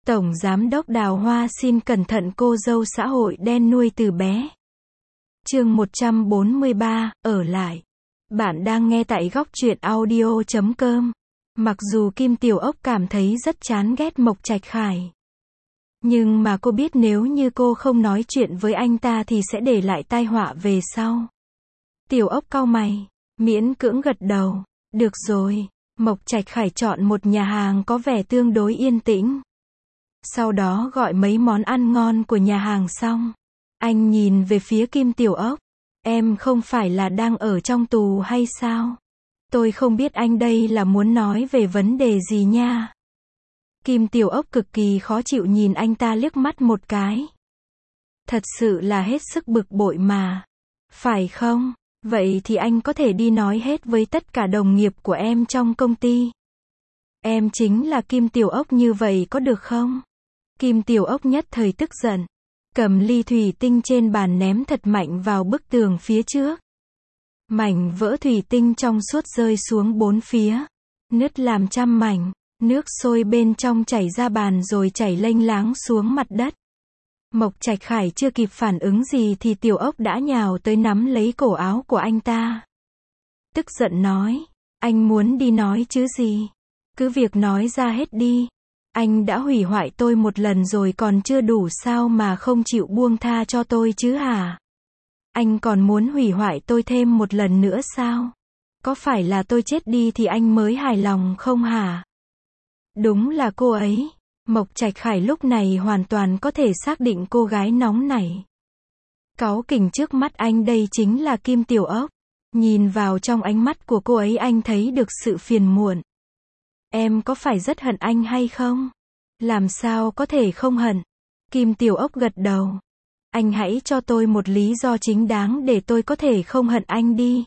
Tổng Giám đốc Đào Hoa xin cẩn thận cô dâu xã hội đen nuôi từ bé. Chương 143, ở lại. Bạn đang nghe tại góc truyện audio.com. Mặc dù Kim Tiểu Ốc cảm thấy rất chán ghét Mộc Trạch Khải. Nhưng mà cô biết nếu như cô không nói chuyện với anh ta thì sẽ để lại tai họa về sau. Tiểu Ốc cau mày, miễn cưỡng gật đầu. Được rồi. Mộc Trạch Khải chọn một nhà hàng có vẻ tương đối yên tĩnh. Sau đó gọi mấy món ăn ngon của nhà hàng xong. Anh nhìn về phía Kim Tiểu Ốc. Em không phải là đang ở trong tù hay sao? Tôi không biết anh đây là muốn nói về vấn đề gì nha. Kim Tiểu Ốc cực kỳ khó chịu nhìn anh ta liếc mắt một cái. Thật sự là hết sức bực bội mà. Phải không? Vậy thì anh có thể đi nói hết với tất cả đồng nghiệp của em trong công ty. Em chính là Kim Tiểu Ốc như vậy có được không? Kim Tiểu Ốc nhất thời tức giận. Cầm ly thủy tinh trên bàn ném thật mạnh vào bức tường phía trước. Mảnh vỡ thủy tinh trong suốt rơi xuống bốn phía. Nứt làm trăm mảnh. Nước sôi bên trong chảy ra bàn rồi chảy lênh láng xuống mặt đất. Mộc Trạch Khải chưa kịp phản ứng gì thì Tiểu Ốc đã nhào tới nắm lấy cổ áo của anh ta. Tức giận nói, anh muốn đi nói chứ gì? Cứ việc nói ra hết đi. Anh đã hủy hoại tôi một lần rồi còn chưa đủ sao mà không chịu buông tha cho tôi chứ hả? Anh còn muốn hủy hoại tôi thêm một lần nữa sao? Có phải là tôi chết đi thì anh mới hài lòng không hả? Đúng là cô ấy. Mộc Trạch Khải lúc này hoàn toàn có thể xác định cô gái nóng nảy. Cáu kỉnh trước mắt anh đây chính là Kim Tiểu Ốc. Nhìn vào trong ánh mắt của cô ấy anh thấy được sự phiền muộn. Em có phải rất hận anh hay không? Làm sao có thể không hận? Kim Tiểu Ốc gật đầu. Anh hãy cho tôi một lý do chính đáng để tôi có thể không hận anh đi.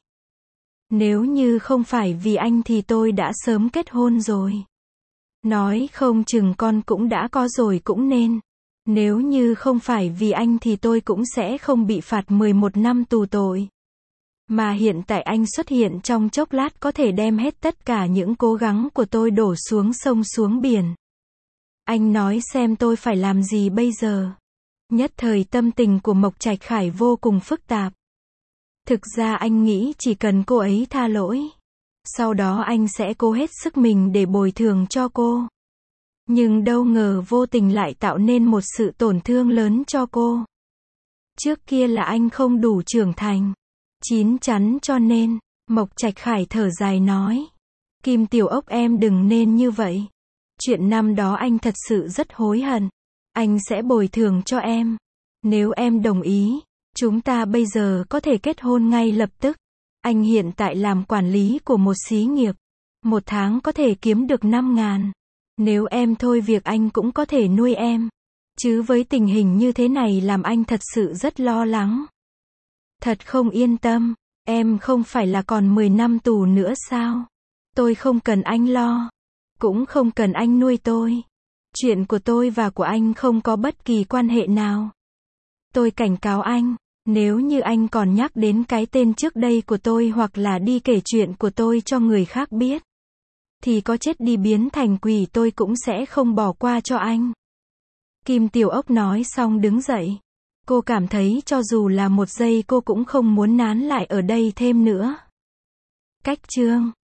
Nếu như không phải vì anh thì tôi đã sớm kết hôn rồi. Nói không chừng con cũng đã có rồi cũng nên. Nếu như không phải vì anh thì tôi cũng sẽ không bị phạt 11 năm tù tội. Mà hiện tại anh xuất hiện trong chốc lát có thể đem hết tất cả những cố gắng của tôi đổ xuống sông xuống biển. Anh nói xem tôi phải làm gì bây giờ? Nhất thời tâm tình của Mộc Trạch Khải vô cùng phức tạp. Thực ra anh nghĩ chỉ cần cô ấy tha lỗi. Sau đó anh sẽ cố hết sức mình để bồi thường cho cô. Nhưng đâu ngờ vô tình lại tạo nên một sự tổn thương lớn cho cô. Trước kia là anh không đủ trưởng thành. Chín chắn cho nên, Mộc Trạch Khải thở dài nói. Kim Tiểu Ốc em đừng nên như vậy. Chuyện năm đó anh thật sự rất hối hận. Anh sẽ bồi thường cho em. Nếu em đồng ý, chúng ta bây giờ có thể kết hôn ngay lập tức. Anh hiện tại làm quản lý của một xí nghiệp. Một tháng có thể kiếm được 5.000. Nếu em thôi việc anh cũng có thể nuôi em. Chứ với tình hình như thế này làm anh thật sự rất lo lắng. Thật không yên tâm. Em không phải là còn 10 năm tù nữa sao? Tôi không cần anh lo. Cũng không cần anh nuôi tôi. Chuyện của tôi và của anh không có bất kỳ quan hệ nào. Tôi cảnh cáo anh. Nếu như anh còn nhắc đến cái tên trước đây của tôi hoặc là đi kể chuyện của tôi cho người khác biết, thì có chết đi biến thành quỷ tôi cũng sẽ không bỏ qua cho anh. Kim Tiểu Ốc nói xong đứng dậy. Cô cảm thấy cho dù là một giây cô cũng không muốn nán lại ở đây thêm nữa. Cách chương